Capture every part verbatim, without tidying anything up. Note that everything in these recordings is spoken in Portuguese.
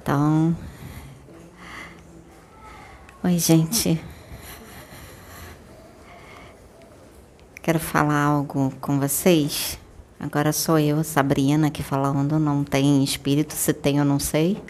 Então, oi, gente. Quero falar algo com vocês. Agora sou eu, Sabrina, aqui falando. Não tem espírito, se tem eu não sei.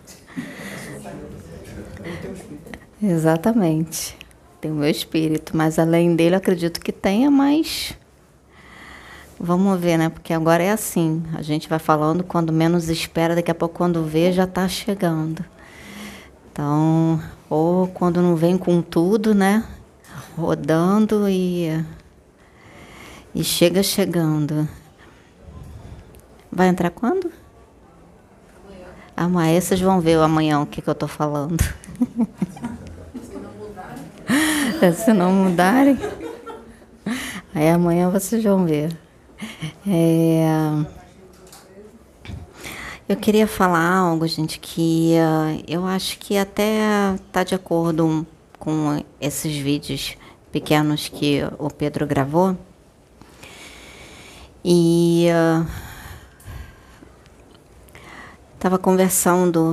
Exatamente. Tem o meu espírito, mas além dele eu acredito que tenha, mas vamos ver, né? Porque agora é assim, a gente vai falando quando menos espera, daqui a pouco quando vê já está chegando. Então, ou quando não vem com tudo, né? Rodando e, e chega chegando. Vai entrar quando? Amanhã. Amanhã vocês vão ver amanhã o que, que eu estou falando. Se não mudarem, aí amanhã vocês vão ver. É, eu queria falar algo, gente, que uh, eu acho que até está de acordo com esses vídeos pequenos que o Pedro gravou. E estava uh, conversando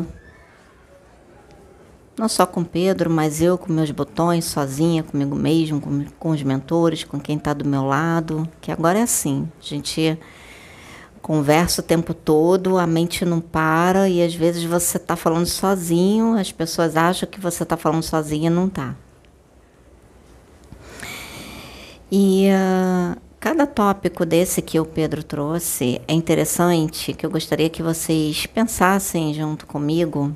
não só com Pedro, mas eu com meus botões, sozinha, comigo mesmo, com, com os mentores, com quem está do meu lado, que agora é assim, a gente conversa o tempo todo, a mente não para e às vezes você está falando sozinho, as pessoas acham que você está falando sozinha e não está. E uh, cada tópico desse que o Pedro trouxe é interessante, que eu gostaria que vocês pensassem junto comigo.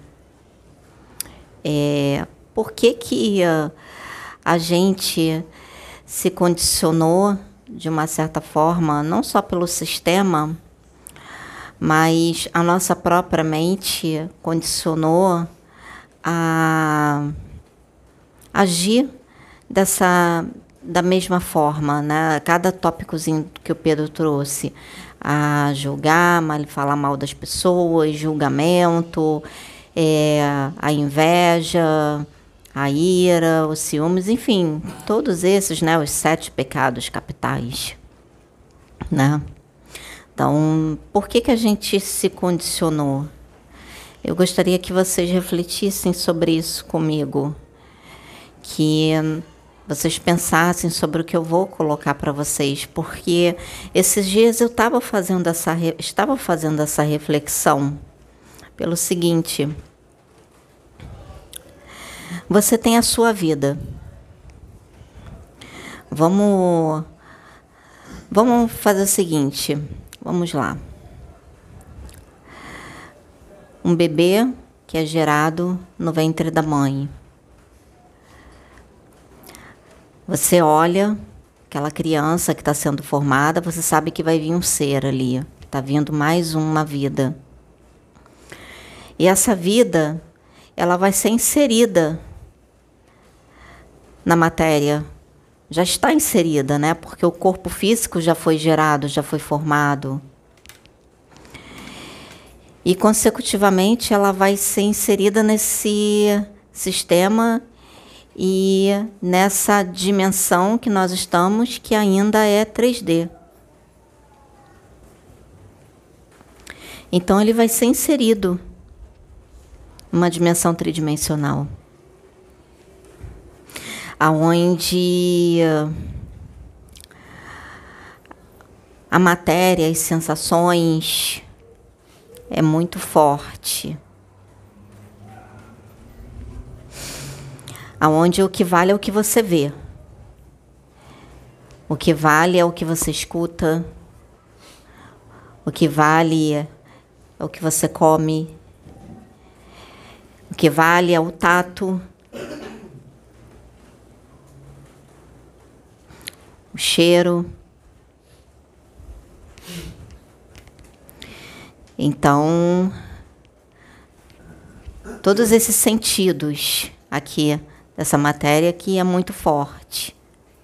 É, por que que uh, a gente se condicionou de uma certa forma, não só pelo sistema, mas a nossa própria mente condicionou a agir dessa, da mesma forma, né? Cada tópicozinho que o Pedro trouxe, a julgar, falar mal das pessoas, julgamento, É, a inveja, a ira, os ciúmes, enfim, todos esses, né, os sete pecados capitais, né? Então, por que que a gente se condicionou? Eu gostaria que vocês refletissem sobre isso comigo, que vocês pensassem sobre o que eu vou colocar para vocês, porque esses dias eu estava fazendo essa, estava fazendo essa reflexão. Pelo seguinte, você tem a sua vida. Vamos, vamos fazer o seguinte, vamos lá. Um bebê que é gerado no ventre da mãe. Você olha aquela criança que está sendo formada, você sabe que vai vir um ser ali, está vindo mais uma vida. E essa vida, ela vai ser inserida na matéria. Já está inserida, né? Porque o corpo físico já foi gerado, já foi formado. E, consecutivamente, ela vai ser inserida nesse sistema e nessa dimensão que nós estamos, que ainda é três D. Então, ele vai ser inserido uma dimensão tridimensional, aonde a matéria, as sensações é muito forte, aonde o que vale é o que você vê, o que vale é o que você escuta, o que vale é o que você come, o que vale é o tato, o cheiro. Então, todos esses sentidos aqui dessa matéria aqui é muito forte.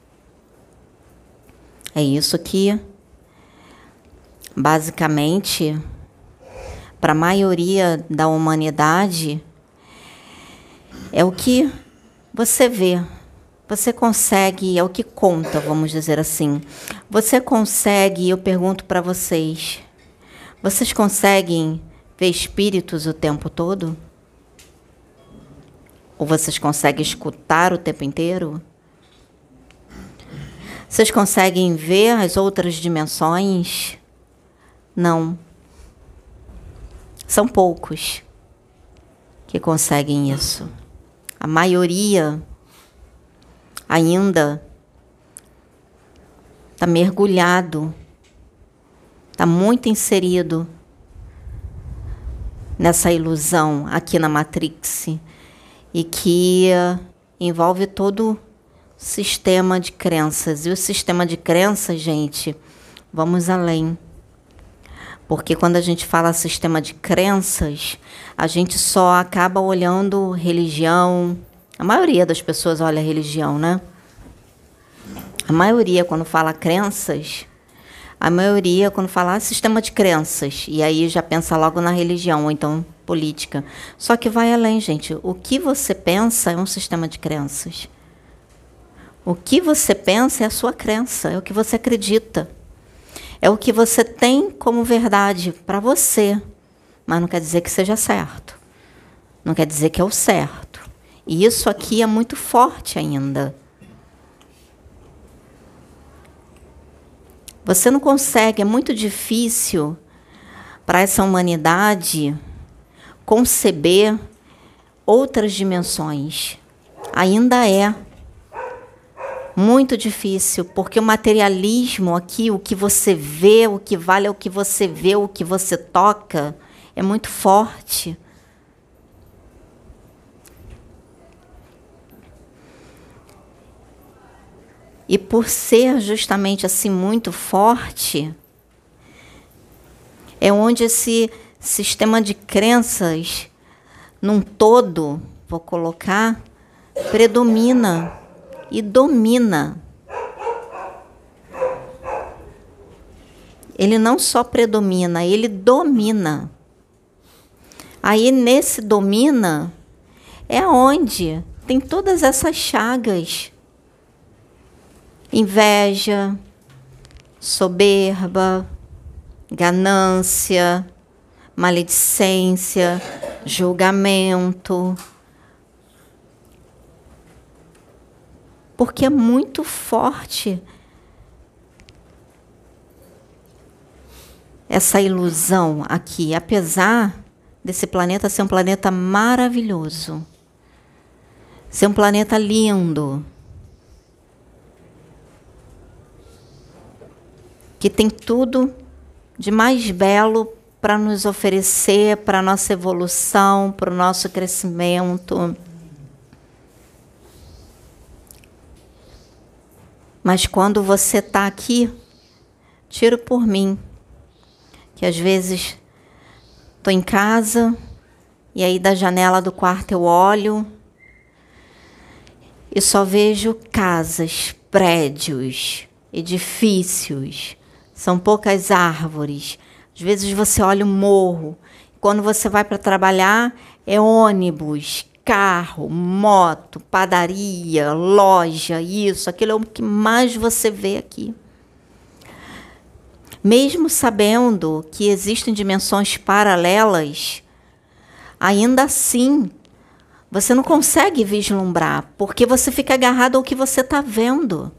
É isso que, basicamente, para a maioria da humanidade, é o que você vê, você consegue, é o que conta, vamos dizer assim. Você consegue, eu pergunto para vocês, vocês conseguem ver espíritos o tempo todo? Ou vocês conseguem escutar o tempo inteiro? Vocês conseguem ver as outras dimensões? Não. São poucos que conseguem isso. A maioria ainda está mergulhado, está muito inserido nessa ilusão aqui na Matrix, e que envolve todo o sistema de crenças. E o sistema de crenças, gente, vamos além. Porque quando a gente fala sistema de crenças, a gente só acaba olhando religião. A maioria das pessoas olha religião, né? A maioria, quando fala crenças, a maioria, quando fala ah, sistema de crenças, e aí já pensa logo na religião, ou então política. Só que vai além, gente. O que você pensa é um sistema de crenças. O que você pensa é a sua crença, é o que você acredita. É o que você tem como verdade para você. Mas não quer dizer que seja certo. Não quer dizer que é o certo. E isso aqui é muito forte ainda. Você não consegue, é muito difícil para essa humanidade conceber outras dimensões. Ainda é muito difícil, porque o materialismo aqui, o que você vê, o que vale é o que você vê, o que você toca, é muito forte. E por ser justamente assim muito forte, é onde esse sistema de crenças, num todo, vou colocar, predomina e domina. Ele não só predomina, ele domina. Aí nesse domina é onde tem todas essas chagas. Inveja, soberba, ganância, maledicência, julgamento. Porque é muito forte essa ilusão aqui, apesar desse planeta ser um planeta maravilhoso, ser um planeta lindo, que tem tudo de mais belo para nos oferecer, para a nossa evolução, para o nosso crescimento. Mas quando você está aqui, tiro por mim, que às vezes estou em casa, e aí da janela do quarto eu olho e só vejo casas, prédios, edifícios. São poucas árvores. Às vezes você olha o morro. Quando você vai para trabalhar, é ônibus, carro, moto, padaria, loja, isso, aquilo é o que mais você vê aqui. Mesmo sabendo que existem dimensões paralelas, ainda assim, você não consegue vislumbrar, porque você fica agarrado ao que você está vendo.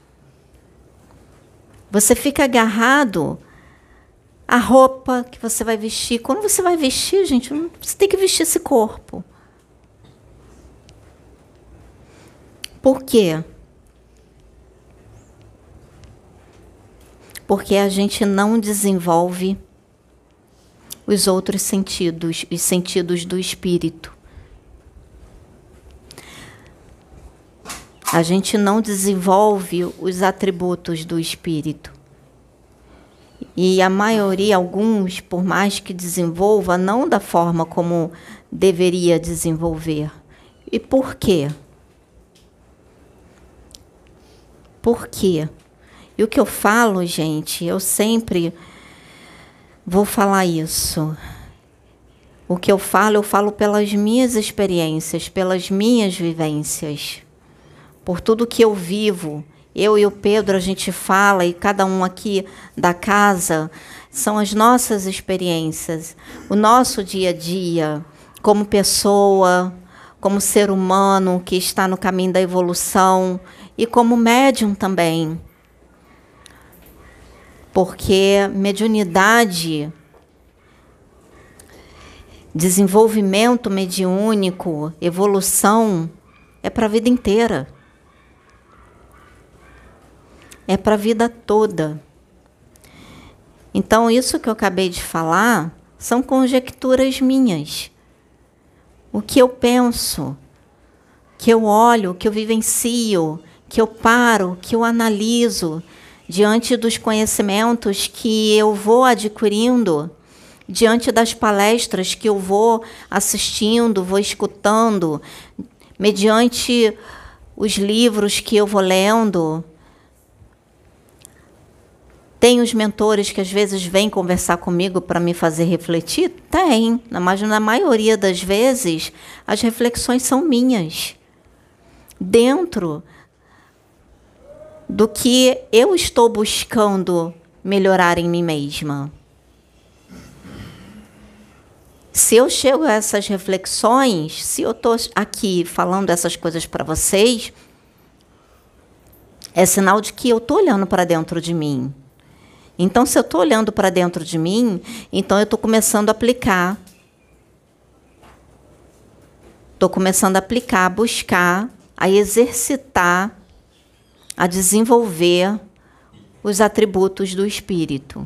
Você fica agarrado à roupa que você vai vestir. Quando você vai vestir, gente, você tem que vestir esse corpo. Por quê? Porque a gente não desenvolve os outros sentidos, os sentidos do espírito. A gente não desenvolve os atributos do espírito. E a maioria, alguns, por mais que desenvolva, não da forma como deveria desenvolver. E por quê? Por quê? E o que eu falo, gente, eu sempre vou falar isso. O que eu falo, eu falo pelas minhas experiências, pelas minhas vivências. Por tudo que eu vivo, eu e o Pedro, a gente fala, e cada um aqui da casa, são as nossas experiências, o nosso dia a dia, como pessoa, como ser humano que está no caminho da evolução e como médium também. Porque mediunidade, desenvolvimento mediúnico, evolução, é para a vida inteira. É para a vida toda. Então, isso que eu acabei de falar são conjecturas minhas. O que eu penso, que eu olho, que eu vivencio, que eu paro, que eu analiso diante dos conhecimentos que eu vou adquirindo, diante das palestras que eu vou assistindo, vou escutando, mediante os livros que eu vou lendo. Tem os mentores que às vezes vêm conversar comigo para me fazer refletir? Tem, mas na maioria das vezes as reflexões são minhas, dentro do que eu estou buscando melhorar em mim mesma. Se eu chego a essas reflexões, se eu estou aqui falando essas coisas para vocês, é sinal de que eu estou olhando para dentro de mim. Então, se eu estou olhando para dentro de mim, então eu estou começando a aplicar. Estou começando a aplicar, a buscar, a exercitar, a desenvolver os atributos do espírito.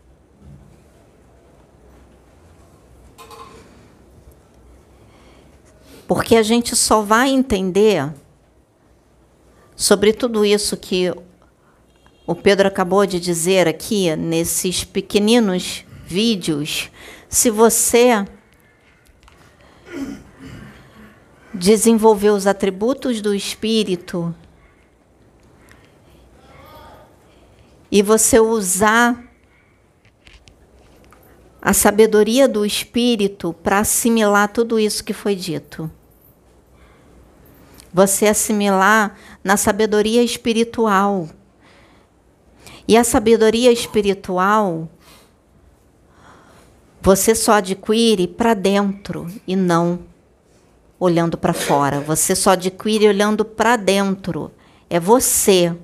Porque a gente só vai entender sobre tudo isso que o Pedro acabou de dizer aqui, nesses pequeninos vídeos, se você desenvolver os atributos do espírito e você usar a sabedoria do espírito para assimilar tudo isso que foi dito. Você assimilar na sabedoria espiritual. E a sabedoria espiritual, você só adquire para dentro e não olhando para fora. Você só adquire olhando para dentro. É você.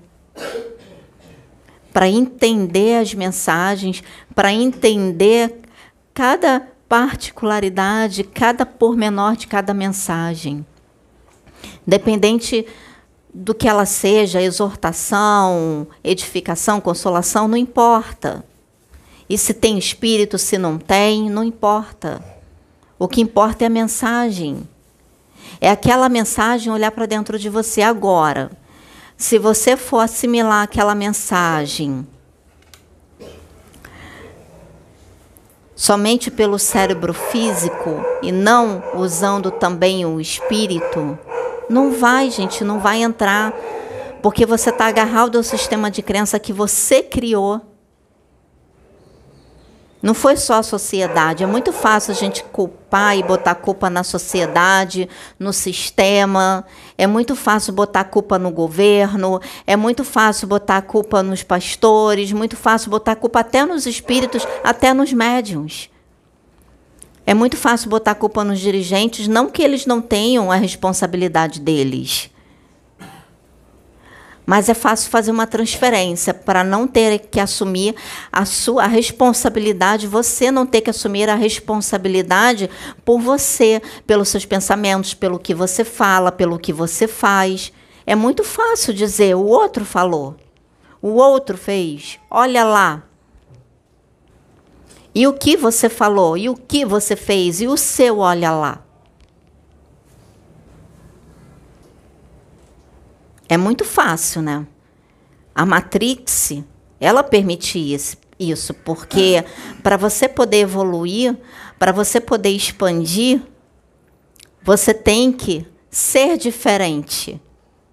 Para entender as mensagens, para entender cada particularidade, cada pormenor de cada mensagem. Dependente do que ela seja, exortação, edificação, consolação, não importa. E se tem espírito, se não tem, não importa. O que importa é a mensagem. É aquela mensagem olhar para dentro de você agora. Se você for assimilar aquela mensagem somente pelo cérebro físico e não usando também o espírito, não vai, gente, não vai entrar, porque você está agarrado ao sistema de crença que você criou. Não foi só a sociedade. É muito fácil a gente culpar e botar culpa na sociedade, no sistema. É muito fácil botar culpa no governo. É muito fácil botar culpa nos pastores. Muito fácil botar culpa até nos espíritos, até nos médiuns. É muito fácil botar culpa nos dirigentes, não que eles não tenham a responsabilidade deles. Mas é fácil fazer uma transferência para não ter que assumir a sua responsabilidade, você não ter que assumir a responsabilidade por você, pelos seus pensamentos, pelo que você fala, pelo que você faz. É muito fácil dizer, o outro falou, o outro fez, olha lá. E o que você falou, e o que você fez, e o seu olha lá. É muito fácil, né? A Matrix, ela permite isso, isso porque para você poder evoluir, para você poder expandir, você tem que ser diferente.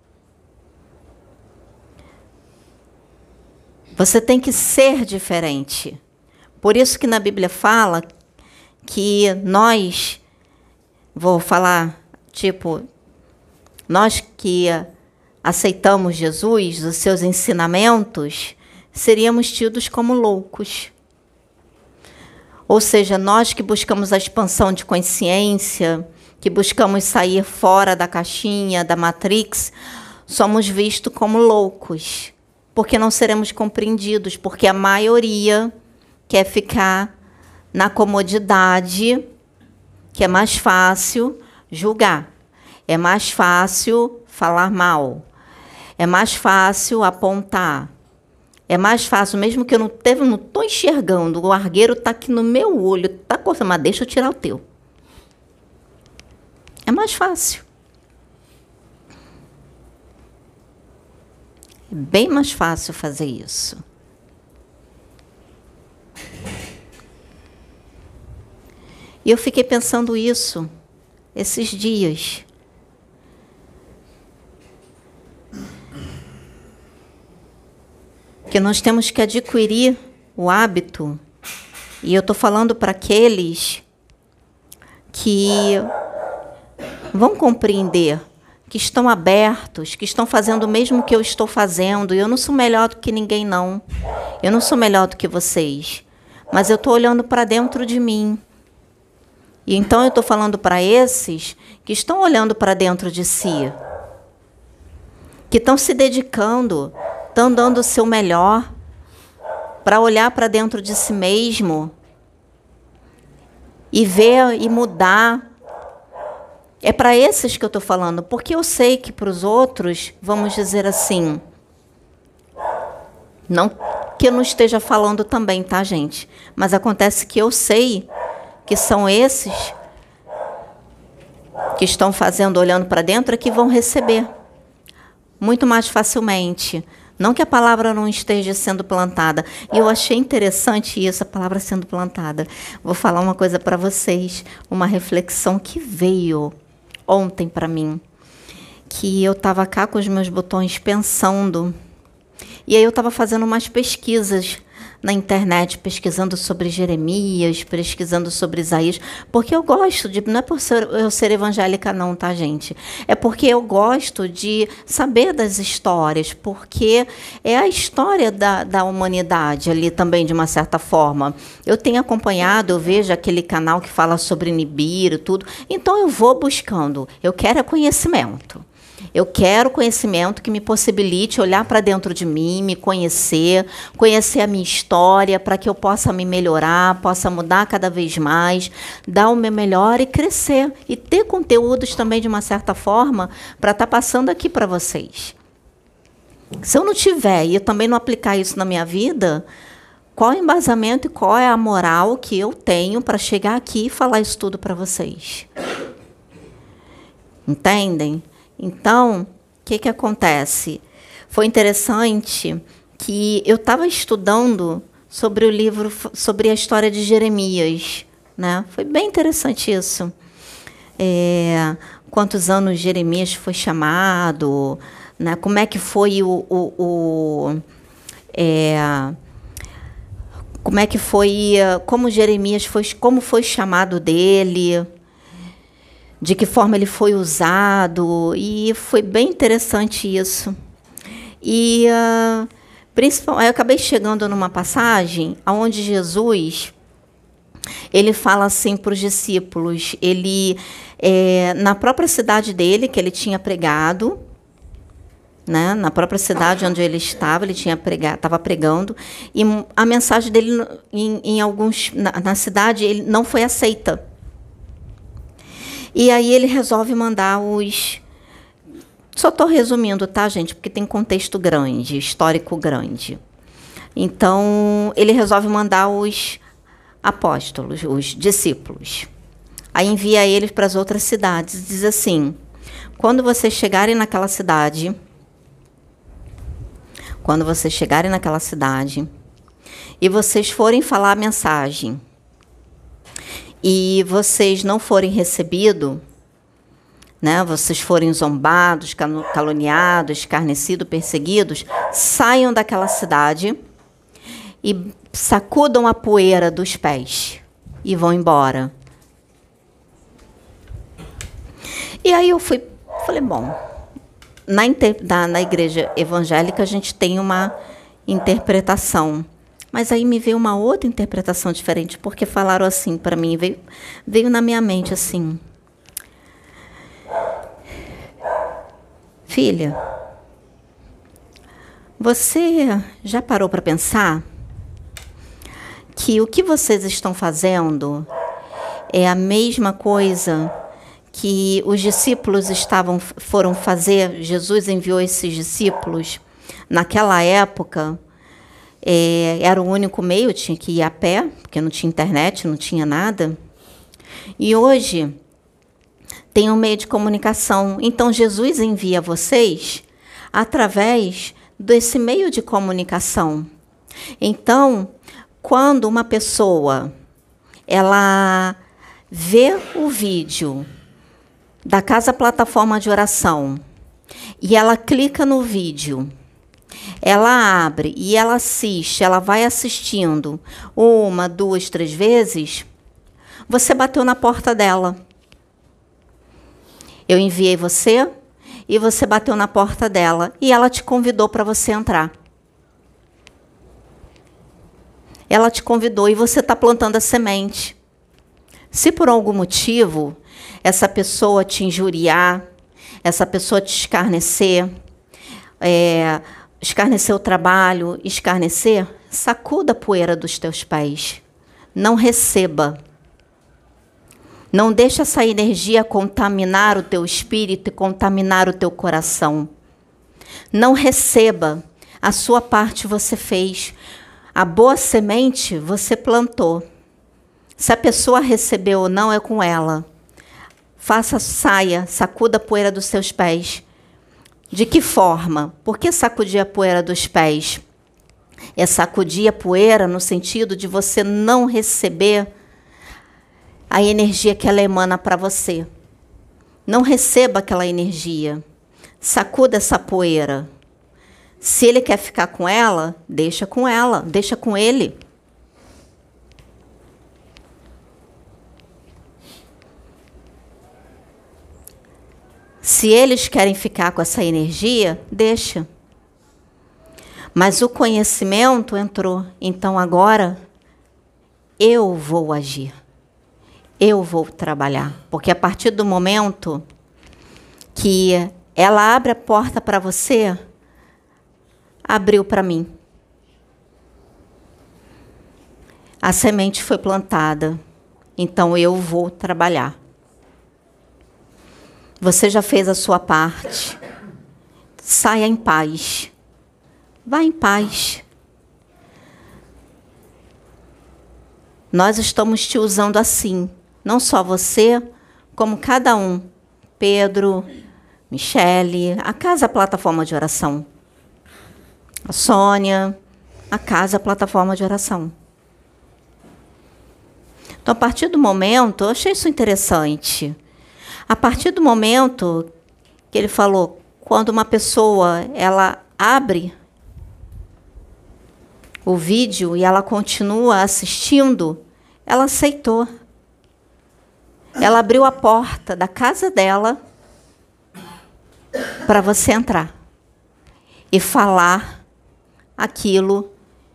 Você tem que ser diferente. Por isso que na Bíblia fala que nós, vou falar, tipo, nós que aceitamos Jesus, os seus ensinamentos, seríamos tidos como loucos. Ou seja, nós que buscamos a expansão de consciência, que buscamos sair fora da caixinha, da Matrix, somos vistos como loucos, porque não seremos compreendidos, porque a maioria quer ficar na comodidade, que é mais fácil julgar, é mais fácil falar mal, é mais fácil apontar, é mais fácil, mesmo que eu não teve, não estou enxergando, o argueiro está aqui no meu olho, está cortando, mas deixa eu tirar o teu. É mais fácil. É bem mais fácil fazer isso. E eu fiquei pensando isso esses dias. Que nós temos que adquirir o hábito, e eu estou falando para aqueles que vão compreender, que estão abertos, que estão fazendo o mesmo que eu estou fazendo. E eu não sou melhor do que ninguém, não. Eu não sou melhor do que vocês. Mas eu estou olhando para dentro de mim. E então eu estou falando para esses que estão olhando para dentro de si, que estão se dedicando, estão dando o seu melhor para olhar para dentro de si mesmo e ver e mudar. É para esses que eu estou falando, porque eu sei que para os outros, vamos dizer assim, não que eu não esteja falando também, tá, gente? Mas acontece que eu sei que são esses que estão fazendo, olhando para dentro, é que vão receber muito mais facilmente. Não que a palavra não esteja sendo plantada. E eu achei interessante isso, a palavra sendo plantada. Vou falar uma coisa para vocês, uma reflexão que veio ontem para mim, que eu estava cá com os meus botões pensando, e aí eu estava fazendo umas pesquisas na internet, pesquisando sobre Jeremias, pesquisando sobre Isaías, porque eu gosto de, não é por ser, eu ser evangélica não, tá, gente? É porque eu gosto de saber das histórias, porque é a história da, da humanidade ali também, de uma certa forma. Eu tenho acompanhado, eu vejo aquele canal que fala sobre Nibiru, tudo, então eu vou buscando, eu quero conhecimento. Eu quero conhecimento que me possibilite olhar para dentro de mim, me conhecer, conhecer a minha história, para que eu possa me melhorar, possa mudar cada vez mais, dar o meu melhor e crescer. E ter conteúdos também, de uma certa forma, para estar passando aqui para vocês. Se eu não tiver e eu também não aplicar isso na minha vida, qual é o embasamento e qual é a moral que eu tenho para chegar aqui e falar isso tudo para vocês? Entendem? Então, o que, que acontece? Foi interessante que eu estava estudando sobre o livro, sobre a história de Jeremias, né? Foi bem interessante isso. É, quantos anos Jeremias foi chamado, né? Como é que foi o... o, o é, como é que foi... Como Jeremias foi... Como foi chamado dele... De que forma ele foi usado, e foi bem interessante isso. E uh, principalmente, eu acabei chegando numa passagem onde Jesus, ele fala assim para os discípulos, ele, é, na própria cidade dele, que ele tinha pregado, né, na própria cidade onde ele estava, ele tinha pregado, estava pregando, e a mensagem dele em, em alguns, na, na cidade ele não foi aceita. E aí ele resolve mandar os... Só estou resumindo, tá, gente? Porque tem contexto grande, histórico grande. Então, ele resolve mandar os apóstolos, os discípulos. Aí envia eles para as outras cidades. Diz assim, quando vocês chegarem naquela cidade... Quando vocês chegarem naquela cidade... E vocês forem falar a mensagem... e vocês não forem recebidos, né, vocês forem zombados, caluniados, escarnecidos, perseguidos, saiam daquela cidade e sacudam a poeira dos pés e vão embora. E aí eu fui, falei, bom, na, na, na igreja evangélica a gente tem uma interpretação. Mas aí me veio uma outra interpretação diferente, porque falaram assim para mim, veio, veio na minha mente assim, filha, você já parou para pensar que o que vocês estão fazendo é a mesma coisa que os discípulos estavam, foram fazer? Jesus enviou esses discípulos. Naquela época, é, era o único meio, tinha que ir a pé, porque não tinha internet, não tinha nada. E hoje tem um meio de comunicação. Então, Jesus envia vocês através desse meio de comunicação. Então, quando uma pessoa ela vê o vídeo da Casa Plataforma de Oração e ela clica no vídeo, ela abre e ela assiste, ela vai assistindo uma, duas, três vezes, você bateu na porta dela. Eu enviei você e você bateu na porta dela e ela te convidou para você entrar. Ela te convidou e você está plantando a semente. Se por algum motivo essa pessoa te injuriar, essa pessoa te escarnecer, é, escarnecer o trabalho, escarnecer, sacuda a poeira dos teus pés. Não receba. Não deixe essa energia contaminar o teu espírito e contaminar o teu coração. Não receba. A sua parte você fez. A boa semente você plantou. Se a pessoa recebeu ou não, é com ela. Faça, saia, sacuda a poeira dos seus pés. De que forma? Por que sacudir a poeira dos pés? É sacudir a poeira no sentido de você não receber a energia que ela emana para você. Não receba aquela energia. Sacuda essa poeira. Se ele quer ficar com ela, deixa com ela, deixa com ele. Se eles querem ficar com essa energia, deixa. Mas o conhecimento entrou. Então agora eu vou agir. Eu vou trabalhar. Porque a partir do momento que ela abre a porta para você, abriu para mim. A semente foi plantada. Então eu vou trabalhar. Você já fez a sua parte. Saia em paz. Vá em paz. Nós estamos te usando assim. Não só você, como cada um. Pedro, Michele, a Casa Plataforma de Oração. A Sônia, a Casa Plataforma de Oração. Então, a partir do momento, eu achei isso interessante. A partir do momento que ele falou, quando uma pessoa ela abre o vídeo e ela continua assistindo, ela aceitou. Ela abriu a porta da casa dela para você entrar e falar aquilo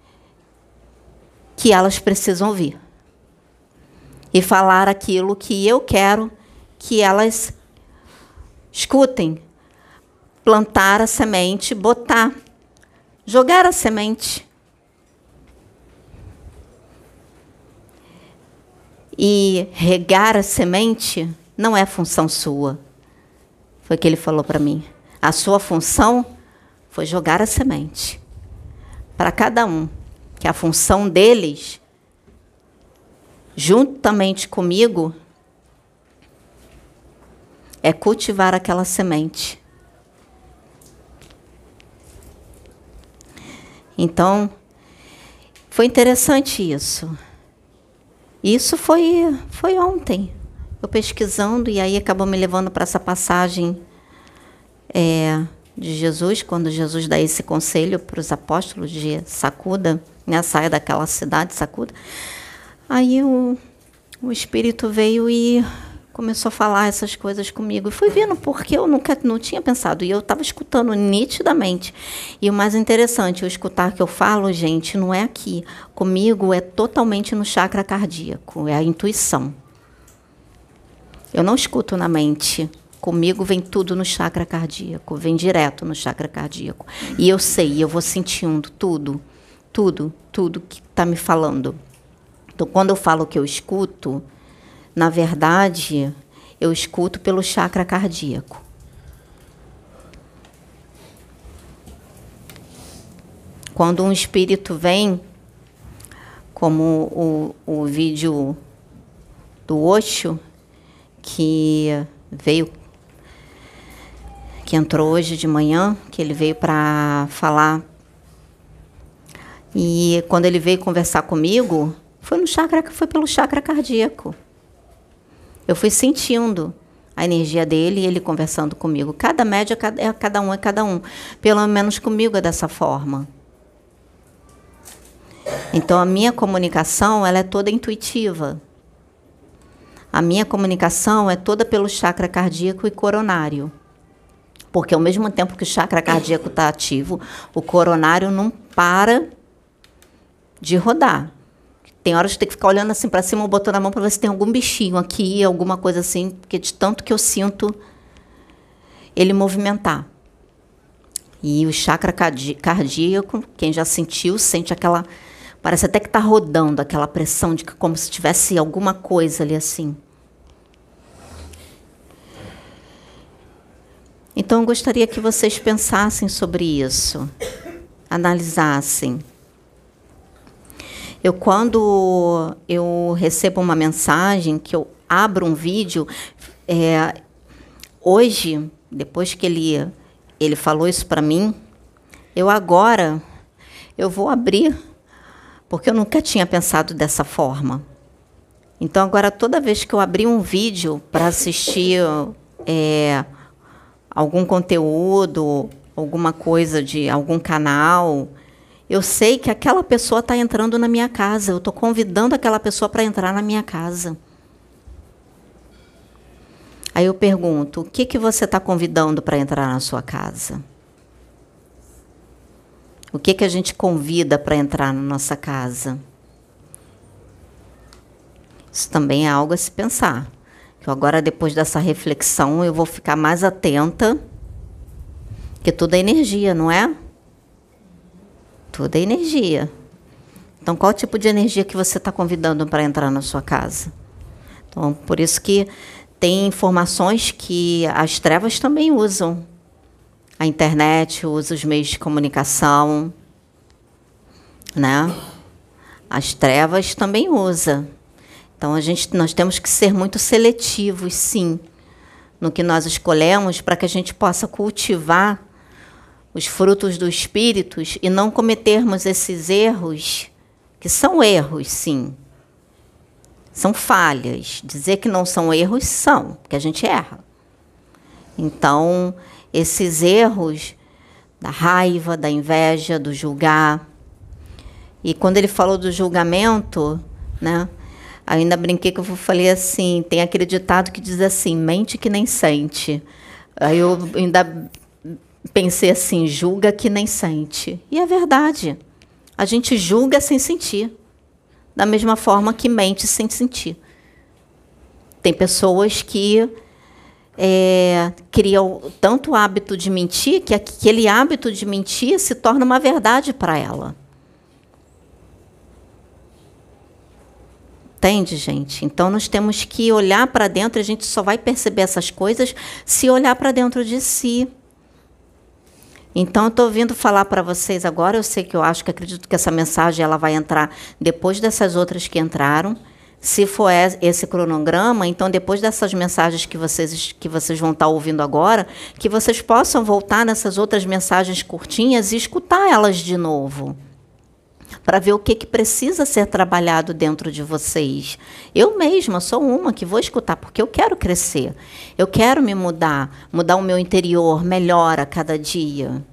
que elas precisam ouvir. E falar aquilo que eu quero que elas escutem. Plantar a semente, botar, jogar a semente. E regar a semente não é função sua. Foi o que ele falou para mim. A sua função foi jogar a semente. Para cada um. Que a função deles, juntamente comigo, é cultivar aquela semente. Então, foi interessante isso. Isso foi, foi ontem. Eu pesquisando, e aí acabou me levando para essa passagem é, de Jesus, quando Jesus dá esse conselho para os apóstolos de sacuda, né, saia daquela cidade, sacuda. Aí o, o Espírito veio e começou a falar essas coisas comigo. E fui vendo porque eu nunca não tinha pensado. E eu estava escutando nitidamente. E o mais interessante, o escutar que eu falo, gente, não é aqui. Comigo é totalmente no chakra cardíaco. É a intuição. Eu não escuto na mente. Comigo vem tudo no chakra cardíaco, vem direto no chakra cardíaco. E eu sei, eu vou sentindo tudo, tudo, tudo que está me falando. Então, quando eu falo que eu escuto, na verdade, eu escuto pelo chakra cardíaco. Quando um espírito vem, como o, o vídeo do Osho, que veio, que entrou hoje de manhã, que ele veio para falar. E quando ele veio conversar comigo, foi no chakra, foi pelo chakra cardíaco. Eu fui sentindo a energia dele e ele conversando comigo. Cada média é cada um, é cada um. Pelo menos comigo é dessa forma. Então, a minha comunicação, ela é toda intuitiva. A minha comunicação é toda pelo chakra cardíaco e coronário. Porque, ao mesmo tempo que o chakra cardíaco está ativo, o coronário não para de rodar. Tem horas que tem que ficar olhando assim para cima, botando a mão para ver se tem algum bichinho aqui, alguma coisa assim, porque de tanto que eu sinto ele movimentar. E o chakra cardíaco, quem já sentiu, sente aquela... Parece até que está rodando, aquela pressão de que como se tivesse alguma coisa ali assim. Então, eu gostaria que vocês pensassem sobre isso, analisassem. Eu, quando eu recebo uma mensagem, que eu abro um vídeo, é, hoje, depois que ele, ele falou isso para mim, eu agora, eu vou abrir, porque eu nunca tinha pensado dessa forma. Então, agora, toda vez que eu abrir um vídeo para assistir é, algum conteúdo, alguma coisa de algum canal, eu sei que aquela pessoa está entrando na minha casa. Eu estou convidando aquela pessoa para entrar na minha casa. Aí eu pergunto, o que, que você está convidando para entrar na sua casa? O que, que a gente convida para entrar na nossa casa? Isso também é algo a se pensar. Que agora, depois dessa reflexão, eu vou ficar mais atenta, porque tudo é energia, não é? Tudo é energia. Então, qual tipo de energia que você está convidando para entrar na sua casa? Então, por isso que tem informações que as trevas também usam. A internet usa os meios de comunicação, né? As trevas também usam. Então, a gente, nós temos que ser muito seletivos, sim, no que nós escolhemos, para que a gente possa cultivar os frutos dos espíritos e não cometermos esses erros, que são erros, sim. São falhas. Dizer que não são erros, são, porque a gente erra. Então, esses erros da raiva, da inveja, do julgar. E quando ele falou do julgamento, né, ainda brinquei que eu falei assim, tem aquele ditado que diz assim, mente que nem sente. Aí eu ainda pensei assim, julga que nem sente. E é verdade. A gente julga sem sentir. Da mesma forma que mente sem sentir. Tem pessoas que É, cria tanto o hábito de mentir, que aquele hábito de mentir se torna uma verdade para ela. Entende, gente? Então, nós temos que olhar para dentro, a gente só vai perceber essas coisas se olhar para dentro de si. Então, eu estou vindo falar para vocês agora, eu sei que eu acho que acredito que essa mensagem ela vai entrar depois dessas outras que entraram. Se for esse cronograma, então, depois dessas mensagens que vocês, que vocês vão estar ouvindo agora, que vocês possam voltar nessas outras mensagens curtinhas e escutar elas de novo, para ver o que, que precisa ser trabalhado dentro de vocês. Eu mesma sou uma que vou escutar, porque eu quero crescer. Eu quero me mudar, mudar o meu interior melhor a cada dia.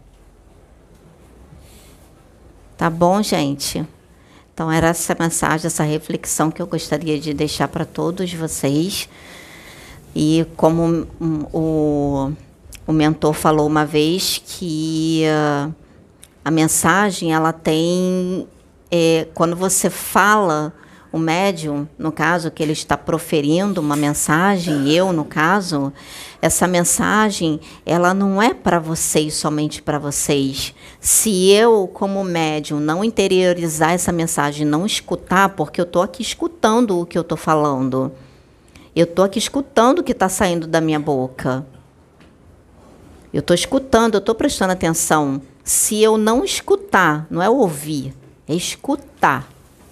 Tá bom, gente? Então, era essa mensagem, essa reflexão que eu gostaria de deixar para todos vocês. E como o, o mentor falou uma vez, que uh, a mensagem, ela tem... É, quando você fala o médium, no caso, que ele está proferindo uma mensagem, eu, no caso, essa mensagem, ela não é para vocês, somente para vocês. Se eu, como médium, não interiorizar essa mensagem, não escutar, porque eu estou aqui escutando o que eu estou falando. Eu estou aqui escutando o que está saindo da minha boca. Eu estou escutando, eu estou prestando atenção. Se eu não escutar, não é ouvir, é escutar,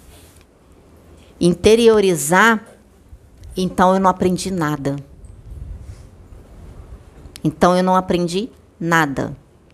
interiorizar, então eu não aprendi nada. Então eu não aprendi nada.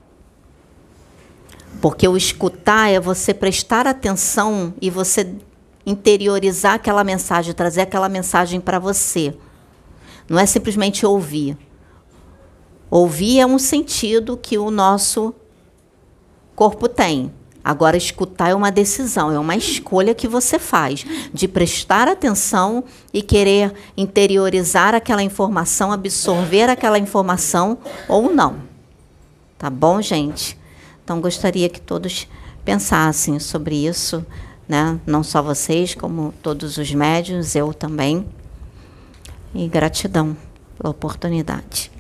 Porque o escutar é você prestar atenção e você interiorizar aquela mensagem, trazer aquela mensagem para você. Não é simplesmente ouvir. Ouvir é um sentido que o nosso corpo tem. Agora, escutar é uma decisão, é uma escolha que você faz de prestar atenção e querer interiorizar aquela informação, absorver aquela informação ou não. Tá bom, gente? Então, gostaria que todos pensassem sobre isso, né? Não só vocês, como todos os médiuns, eu também. E gratidão pela oportunidade.